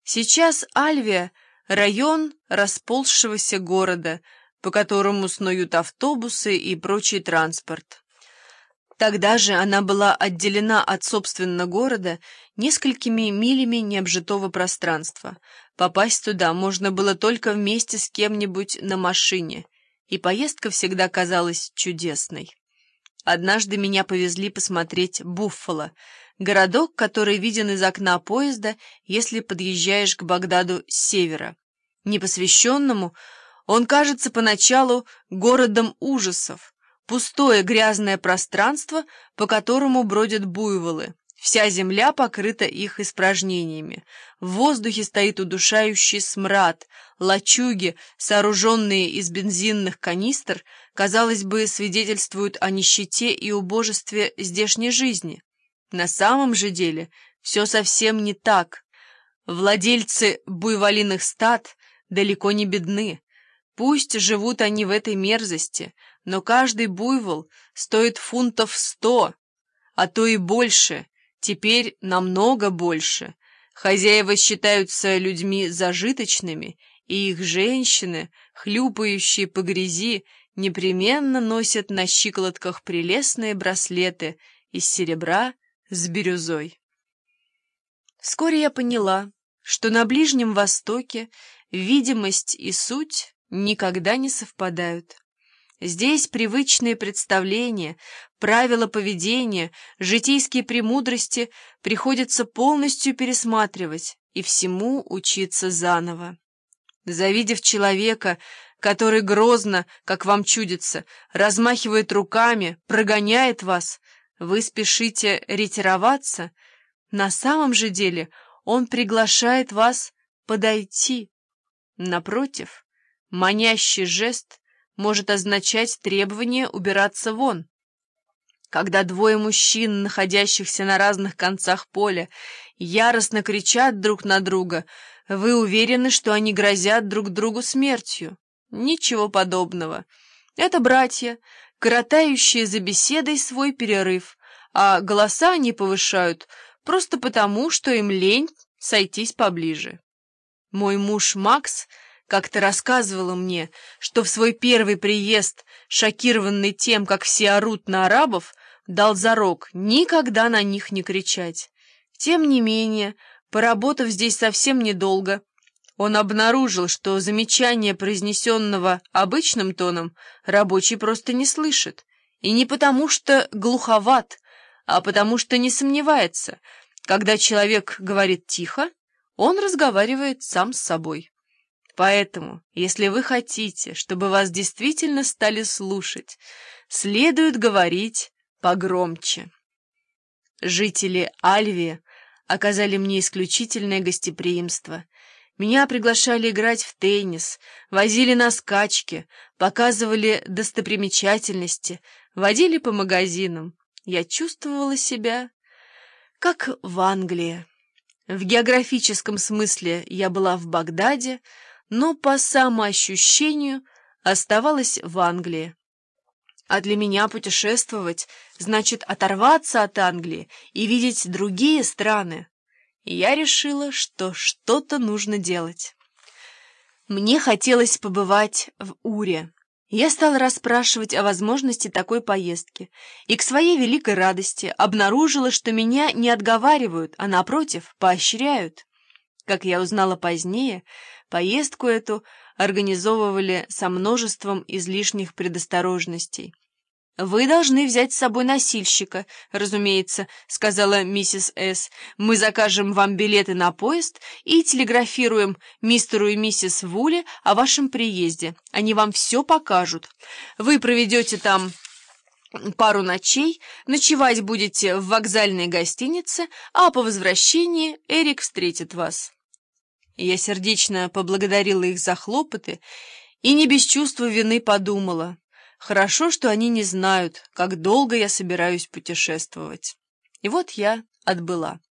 Сейчас Альвия — район расползшегося города, по которому снуют автобусы и прочий транспорт. Тогда же она была отделена от собственного города несколькими милями необжитого пространства. Попасть туда можно было только вместе с кем-нибудь на машине, и поездка всегда казалась чудесной. Однажды меня повезли посмотреть Буффало, городок, который виден из окна поезда, если подъезжаешь к Багдаду с севера. Непосвященному он кажется поначалу городом ужасов, пустое грязное пространство, по которому бродят буйволы. Вся земля покрыта их испражнениями. В воздухе стоит удушающий смрад. Лачуги, сооруженные из бензинных канистр, казалось бы, свидетельствуют о нищете и убожестве здешней жизни. На самом же деле все совсем не так. Владельцы буйволиных стад далеко не бедны. Пусть живут они в этой мерзости, но каждый буйвол стоит фунтов 100, а то и больше, теперь намного больше. Хозяева считаются людьми зажиточными, и их женщины, хлюпающие по грязи, непременно носят на щиколотках прелестные браслеты из серебра с бирюзой. Вскоре я поняла, что на Ближнем Востоке видимость и суть никогда не совпадают. Здесь привычные представления, правила поведения, житейские премудрости приходится полностью пересматривать и всему учиться заново. Завидев человека, который грозно, как вам чудится, размахивает руками, прогоняет вас, вы спешите ретироваться, на самом же деле он приглашает вас подойти. Напротив, манящий жест может означать требование убираться вон. Когда двое мужчин, находящихся на разных концах поля, яростно кричат друг на друга, вы уверены, что они грозят друг другу смертью? Ничего подобного. Это братья, коротающие за беседой свой перерыв, а голоса они повышают просто потому, что им лень сойтись поближе. Мой муж Макс как-то рассказывала мне, что в свой первый приезд, шокированный тем, как все орут на арабов, дал зарок никогда на них не кричать. Тем не менее, поработав здесь совсем недолго, он обнаружил, что замечание, произнесенного обычным тоном, рабочий просто не слышит. И не потому, что глуховат, а потому, что не сомневается. Когда человек говорит тихо, он разговаривает сам с собой. Поэтому, если вы хотите, чтобы вас действительно стали слушать, следует говорить погромче. Жители Альвии оказали мне исключительное гостеприимство. Меня приглашали играть в теннис, возили на скачки, показывали достопримечательности, водили по магазинам. Я чувствовала себя как в Англии. В географическом смысле я была в Багдаде, но по самоощущению оставалась в Англии. А для меня путешествовать значит оторваться от Англии и видеть другие страны. И я решила, что что-то нужно делать. Мне хотелось побывать в Уре. Я стала расспрашивать о возможности такой поездки, и к своей великой радости обнаружила, что меня не отговаривают, а, напротив, поощряют. Как я узнала позднее, поездку эту организовывали со множеством излишних предосторожностей. «Вы должны взять с собой носильщика, разумеется», — сказала миссис С. «Мы закажем вам билеты на поезд и телеграфируем мистеру и миссис Вулли о вашем приезде. Они вам все покажут. Вы проведете там пару ночей, ночевать будете в вокзальной гостинице, а по возвращении Эрик встретит вас». Я сердечно поблагодарила их за хлопоты и не без чувства вины подумала: хорошо, что они не знают, как долго я собираюсь путешествовать. И вот я отбыла.